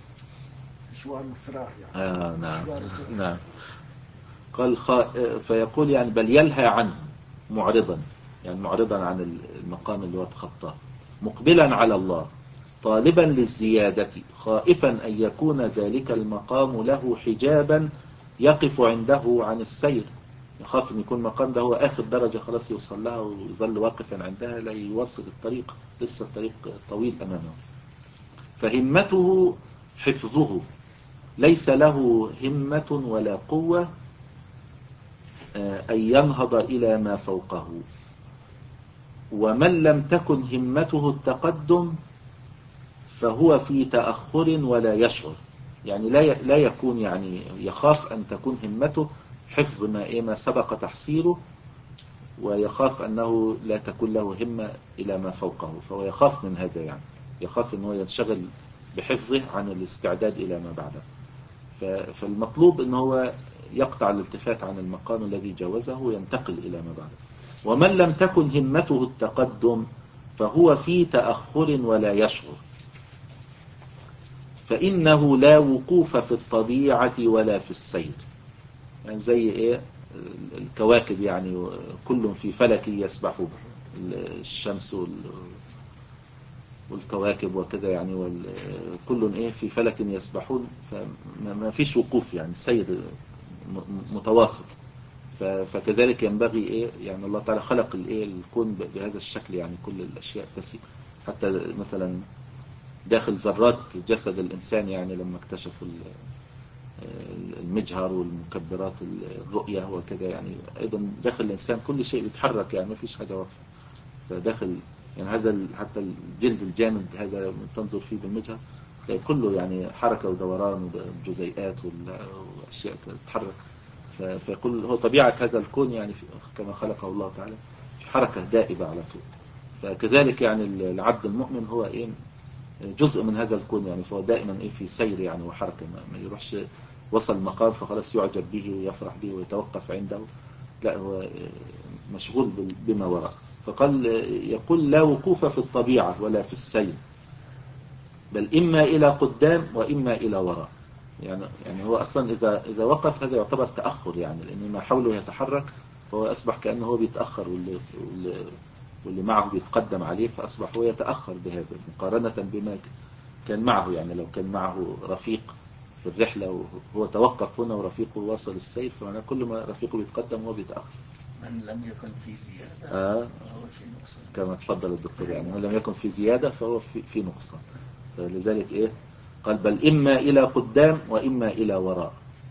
مشوار الفراغ يعني. آه نعم نعم. قال خ... فيقول يعني بل يلهى عنه معرضا، يعني معرضا عن المقام اللي هو تخطاه، مقبلا على الله طالبا للزيادة، خائفا أن يكون ذلك المقام له حجابا يقف عنده عن السير، يخاف أن يكون المقام ده هو آخر درجة خلاص يوصل لها ويظل واقفا عندها لا يواصل الطريق، لسه الطريق طويل أمامه. فهمته حفظه، ليس له همة ولا قوة أن ينهض إلى ما فوقه. ومن لم تكن همته التقدم فهو في تأخر ولا يشعر، يعني لا لا يكون يعني يخاف أن تكون همته حفظ ما إيه ما سبق تحصيله، ويخاف أنه لا تكون له همة إلى ما فوقه، فهو يخاف من هذا، يعني يخاف أنه ينشغل بحفظه عن الاستعداد إلى ما بعده. فالمطلوب أنه هو يقطع الالتفات عن المقام الذي جاوزه وينتقل إلى ما بعده. ومن لم تكن همته التقدم فهو في تأخر ولا يشعر، فإنه لا وقوف في الطبيعة ولا في السير، يعني زي إيه الكواكب، يعني كل في فلك يسبحون، الشمس والكواكب وكذا، يعني وكل إيه في فلك يسبحون، فما فيش وقوف، يعني سير متواصل. فكذلك ينبغي إيه، يعني الله تعالى خلق الإيه الكون بهذا الشكل، يعني كل الأشياء تسير، حتى مثلا داخل ذرات جسد الإنسان، يعني لما اكتشفوا المجهر والمكبرات الرؤية وكذا، يعني أيضا داخل الإنسان كل شيء بيتحرك، يعني ما فيش حاجة واقفة. فداخل يعني هذا حتى الجلد الجامد هذا تنظر فيه بالمجهر كله يعني حركة ودوران وجزيئات وأشياء تتحرك. فيقول هو طبيعة هذا الكون يعني كما خلقه الله تعالى في حركة دائبة على طول. فكذلك يعني العبد المؤمن هو إيه جزء من هذا الكون يعني، فهو دائما إيه في سير يعني وحركة، ما يروحش وصل مقام فخلاص يعجب به ويفرح به ويتوقف عنده، لا هو مشغول بما وراء. فقال يقول لا وقوف في الطبيعة ولا في السير، بل إما إلى قدام وإما إلى وراء. يعني يعني هو أصلا إذا إذا وقف هذا يعتبر تأخر يعني، لأن ما حوله يتحرك فهو أصبح كأنه هو بيتأخر واللي, واللي, واللي معه بيتقدم عليه، فأصبح هو يتأخر بهذا مقارنة بما كان معه. يعني لو كان معه رفيق في الرحلة وهو توقف هنا ورفيقه واصل السير، فمعناه كل ما رفيقه بيتقدم هو بيتأخر. من لم يكن في زيادة آه فهو في نقصان. كما تفضل الدكتور، يعني من لم يكن في زيادة فهو في, في نقصان. فلذلك إيه قال بل إما إلى قدام وإما إلى وراء.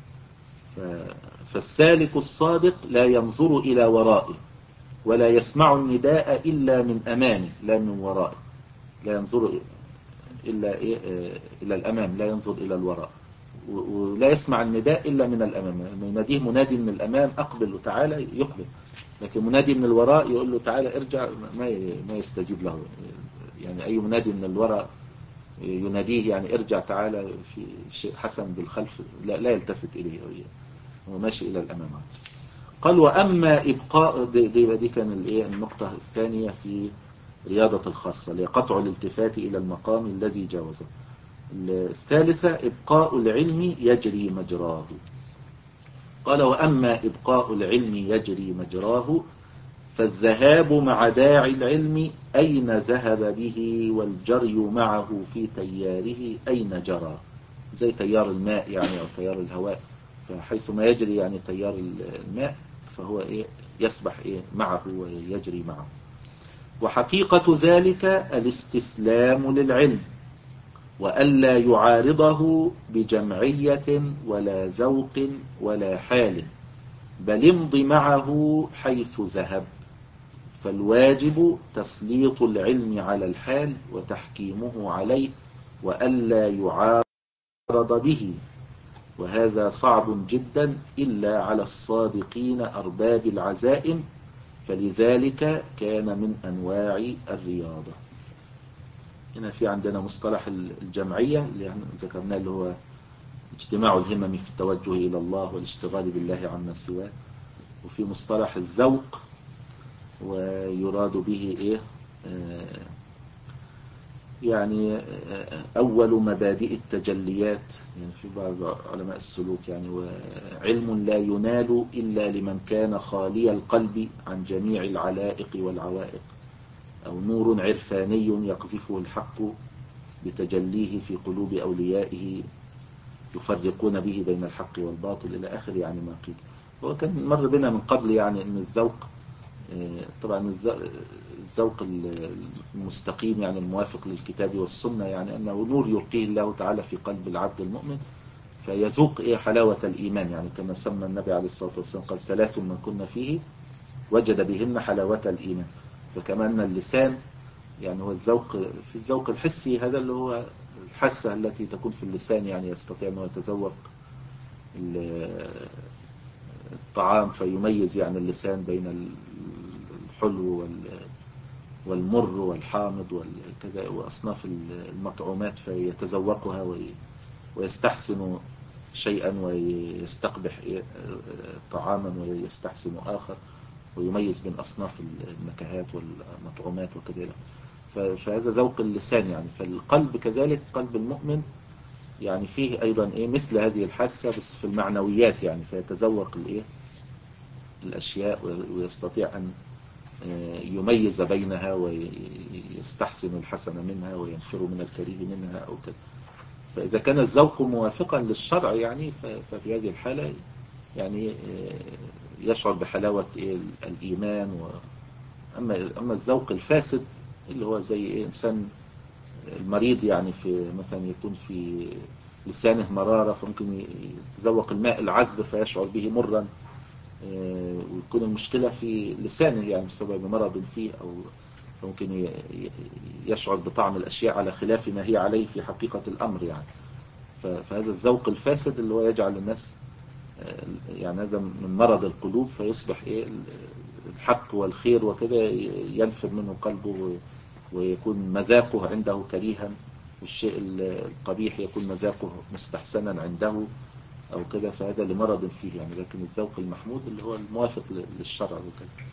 فالسالك الصادق لا ينظر إلى ورائه ولا يسمع النداء إلا من أمامه لا من ورائه. لا ينظر إلا إيه إلى الأمام، لا ينظر إلى الوراء، ولا يسمع النداء إلا من الأمام. يناديه منادي من الأمام أقبل وتعالى يقبل، لكن منادي من الوراء يقول له تعالى ارجع ما ما يستجيب له. يعني أي منادي من الوراء يناديه يعني ارجع تعالى في شيء حسن بالخلف لا, لا يلتفت إليه، هو ماشي إلى الأمام. قال وأما إبقاء دي, دي, دي كان النقطة الثانية في رياضة الخاصة لقطع الالتفات إلى المقام الذي جاوزه. الثالثة إبقاء العلم يجري مجراه. قال وأما إبقاء العلم يجري مجراه فالذهاب مع داعي العلم أين ذهب به والجري معه في تياره أين جرى. زي تيار الماء يعني أو تيار الهواء، فحيث ما يجري يعني تيار الماء فهو إيه يسبح إيه معه ويجري معه. وحقيقة ذلك الاستسلام للعلم وألا يعارضه بجمعية ولا ذوق ولا حال، بل امض معه حيث ذهب. فالواجب تسليط العلم على الحال وتحكيمه عليه وألا يعارض به، وهذا صعب جدا إلا على الصادقين أرباب العزائم، فلذلك كان من أنواع الرياضة. هنا في عندنا مصطلح الجمعية اللي ذكرناه اللي هو اجتماع الهمم في التوجه إلى الله والاشتغال بالله عما سواه. وفي مصطلح الذوق ويراد به إيه آه يعني أول مبادئ التجليات يعني في بعض علماء السلوك يعني وعلم لا ينال إلا لمن كان خالي القلب عن جميع العلائق والعوائق، أو نور عرفاني يقذفه الحق بتجليه في قلوب أوليائه يفرقون به بين الحق والباطل إلى آخر يعني ما قيل. هو كان مر بنا من قبل يعني أن الذوق طبعا الذوق المستقيم يعني الموافق للكتاب والسنة يعني أنه نور يلقيه الله تعالى في قلب العبد المؤمن فيذوق إيه حلاوة الإيمان، يعني كما سمى النبي عليه الصلاة والسلام قال ثلاث من كنا فيه وجد بهن حلاوة الإيمان. فكما أن اللسان يعني هو الذوق في الذوق الحسي هذا اللي هو الحاسة التي تكون في اللسان، يعني يستطيع أنه يتذوق الطعام فيميز يعني اللسان بين الحلو والمر والحامض والكذا وأصناف المطعومات فيتذوقها ويستحسن شيئا ويستقبح طعاما ويستحسن آخر ويميز بين أصناف النكهات والمطعومات وكذا. فهذا ذوق اللسان يعني. فالقلب كذلك قلب المؤمن يعني فيه أيضا إيه مثل هذه الحاسة بس في المعنويات يعني، فيتذوق الإيه الأشياء ويستطيع أن يميز بينها ويستحسن الحسن منها وينفر من الكريه منها أو كذا. فإذا كان الذوق موافقا للشرع يعني ففي هذه الحالة يعني يشعر بحلاوة الإيمان. و أما أما الذوق الفاسد اللي هو زي إنسان المريض يعني في مثلا يكون في لسانه مرارة فممكن يتذوق الماء العذب فيشعر به مرا، ويكون المشكلة في لسانه يعني بسبب مرض فيه أو فممكن يشعر بطعم الأشياء على خلاف ما هي عليه في حقيقة الأمر يعني. فهذا الذوق الفاسد اللي هو يجعل الناس يعني هذا من مرض القلوب، فيصبح إيه الحق والخير وكده ينفر منه قلبه ويكون مذاقه عنده كريها، والشيء القبيح يكون مذاقه مستحسنا عنده أو كده، فهذا لمرض فيه يعني. لكن الذوق المحمود اللي هو الموافق للشرع وكده.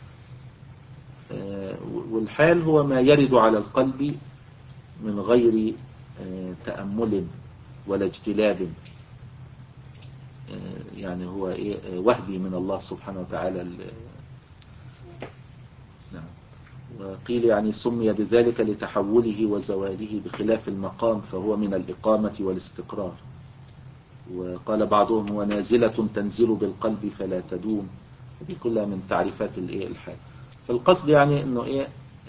والحال هو ما يرد على القلب من غير تأمل ولا اجتلاب، يعني هو إيه وهبي من الله سبحانه وتعالى. نعم. وقيل يعني سمي بذلك لتحوله وزواله بخلاف المقام، فهو من الإقامة والاستقرار. وقال بعضهم هو نازلة تنزل بالقلب فلا تدوم. دي كلها من تعريفات الايه الحال. فالقصد يعني انه ايه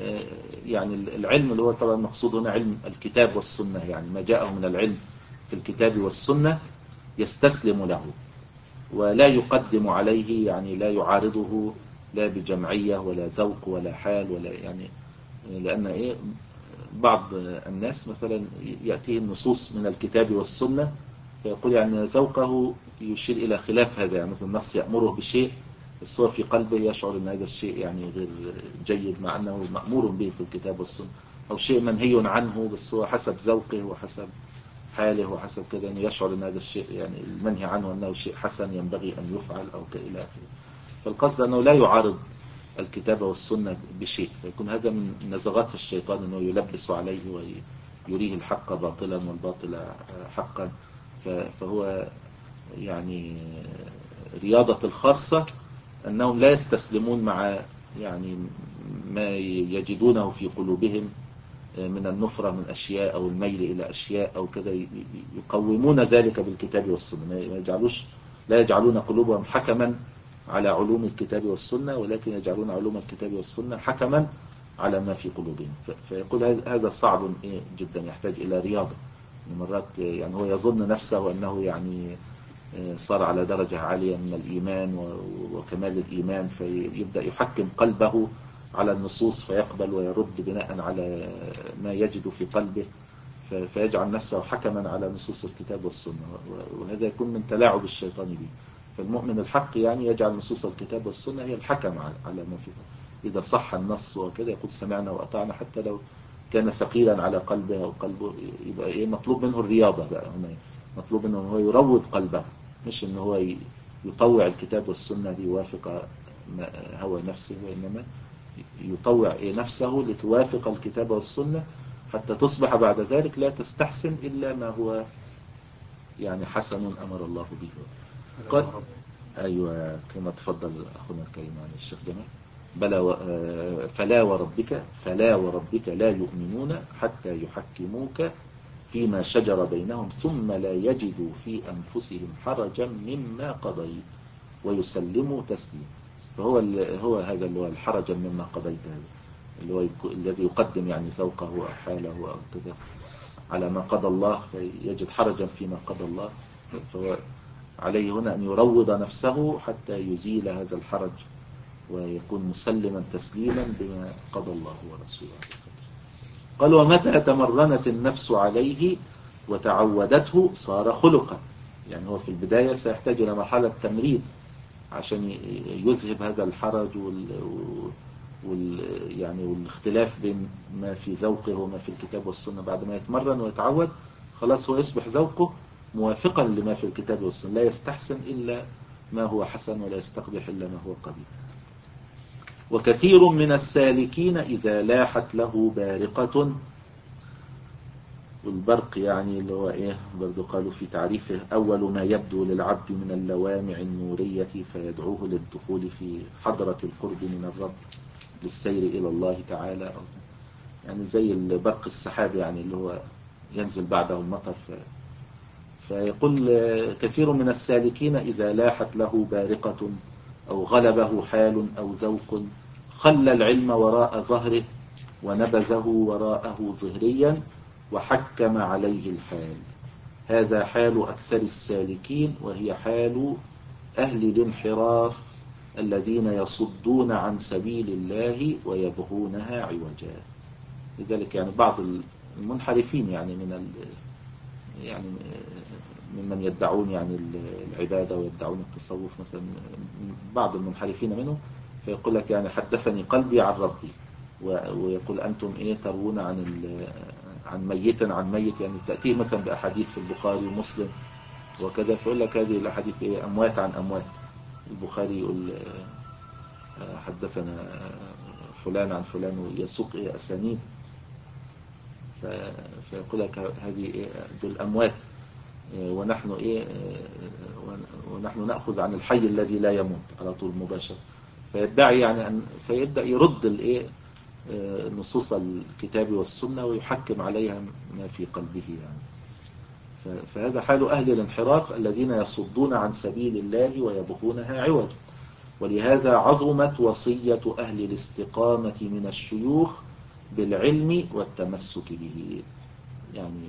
يعني العلم اللي هو طبعا المقصود هنا علم الكتاب والسنة، يعني ما جاءه من العلم في الكتاب والسنة يستسلم له ولا يقدم عليه، يعني لا يعارضه لا بجمعية ولا ذوق ولا حال ولا يعني. لأن إيه بعض الناس مثلا يأتيه النصوص من الكتاب والسنة فيقول يعني ذوقه يشير إلى خلاف هذا، يعني مثل النص يأمره بشيء بس هو في قلبه يشعر أن هذا الشيء يعني غير جيد مع أنه مأمور به في الكتاب والسنة، أو شيء منهي عنه بس هو حسب ذوقه وحسب حاله وحسب كده أنه يشعر أن هذا الشيء يعني المنهي عنه أنه شيء حسن ينبغي أن يفعل أو كإلى آخره. فالقصد أنه لا يعارض الكتاب والسنة بشيء، فيكون هذا من نزغات الشيطان أنه يلبس عليه ويريه الحق باطلا والباطل حقا. فهو يعني رياضة الخاصة أنهم لا يستسلمون مع يعني ما يجدونه في قلوبهم من النفرة من أشياء أو الميل إلى أشياء أو كذا، يقومون ذلك بالكتاب والسنة، ما يجعلوش لا يجعلون قلوبهم حكما على علوم الكتاب والسنة، ولكن يجعلون علوم الكتاب والسنة حكما على ما في قلوبهم. فيقول هذا صعب جدا يحتاج إلى رياضة. مرات يعني هو يظن نفسه أنه يعني صار على درجة عالية من الإيمان وكمال الإيمان، فيبدأ يحكم قلبه على النصوص فيقبل ويرد بناء على ما يجد في قلبه، فيجعل نفسه حكما على نصوص الكتاب والسنة، وهذا يكون من تلاعب الشيطان به. فالمؤمن الحق يعني يجعل نصوص الكتاب والسنة هي الحكم على ما فيه. إذا صح النص وكذا يقول سمعنا وأطعنا، حتى لو كان ثقيلا على قلبه أو قلبه، يبقى إيه مطلوب منه الرياضة بقى هنا، مطلوب منه هو يروض قلبه، مش إن هو يطوع الكتاب والسنة ليوافق هوى نفسه، وإنما يطوع نفسه لتوافق الكتاب والسنة حتى تصبح بعد ذلك لا تستحسن إلا ما هو يعني حسن أمر الله به. قد أيوة كما تفضل أخونا الكريم عن الشيخ جمال. بلى و... فلا وربك فلا وربك لا يؤمنون حتى يحكموك فيما شجر بينهم ثم لا يجدوا في أنفسهم حرجا مما قضيت ويسلموا تسليما. فهو ال... هو هذا اللي هو الحرجا مما قضيت، هذا اللي هو يك... الذي يقدم يعني ذوقه أو حاله أو كذا على ما قضى الله فيجد حرجا فيما قضى الله. فهو عليه هنا أن يروض نفسه حتى يزيل هذا الحرج ويكون مسلما تسليما بما قضى الله ورسوله. قال ومتى تمرنت النفس عليه وتعودته صار خلقا. يعني هو في البداية سيحتاج إلى مرحلة تمرين عشان يذهب هذا الحرج وال, وال يعني والاختلاف بين ما في ذوقه وما في الكتاب والسنة. بعد ما يتمرن ويتعود خلاص هو يصبح ذوقه موافقا لما في الكتاب والسنة، لا يستحسن إلا ما هو حسن ولا يستقبح إلا ما هو قبيح. وكثير من السالكين إذا لاحت له بارقة، والبرق يعني اللي هو إيه برضو قالوا في تعريفه أول ما يبدو للعبد من اللوامع النورية فيدعوه للدخول في حضرة القرب من الرب للسير إلى الله تعالى، يعني زي البرق السحاب يعني اللي هو ينزل بعده المطر. ف... فيقول كثير من السالكين إذا لاحت له بارقة أو غلبه حال أو ذوق خلى العلم وراء ظهره ونبذه وراءه ظهريا وحكم عليه الحال. هذا حال أكثر السالكين وهي حال أهل الانحراف الذين يصدون عن سبيل الله ويبغونها عوجا. لذلك يعني بعض المنحرفين يعني من ال يعني ممن يدعون يعني العبادة ويدعون التصوف مثلا، بعض المنحرفين منه، فيقول لك يعني حدثني قلبي عن ربي، ويقول أنتم إيه تروون عن عن ميت عن ميت، يعني تأتيه مثلا بأحاديث في البخاري ومسلم وكذا، فيقول لك هذه الأحاديث إيه أموات عن أموات. البخاري يقول حدثنا فلان عن فلان ويسوق إيه أسانيد، فيقول لك هذه إيه دول أموات، ونحن إيه ونحن نأخذ عن الحي الذي لا يموت على طول مباشرة. فيدعي يعني أن فيبدأ يرد الإيه نصوص الكتاب والسنة ويحكم عليها ما في قلبه يعني. فهذا حال أهل الانحراف الذين يصدون عن سبيل الله ويبغونها عوجا. ولهذا عظمت وصية أهل الاستقامة من الشيوخ بالعلم والتمسك به. يعني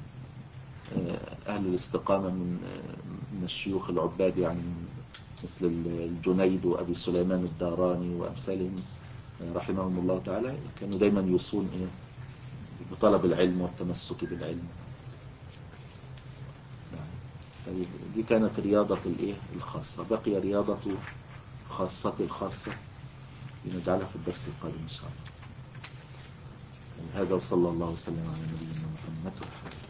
أهل الاستقامة من من الشيوخ العباد يعني مثل الجنيد وأبي سليمان الداراني وأمثالهم رحمهم الله تعالى، كانوا دايما يوصون إيه بطلب العلم والتمسك بالعلم. دي كانت رياضة الإيه الخاصة. بقي رياضة خاصة الخاصة لنجعلها في الدرس القادم إن شاء الله. هذا وصلى الله وسلم على نبينا محمد.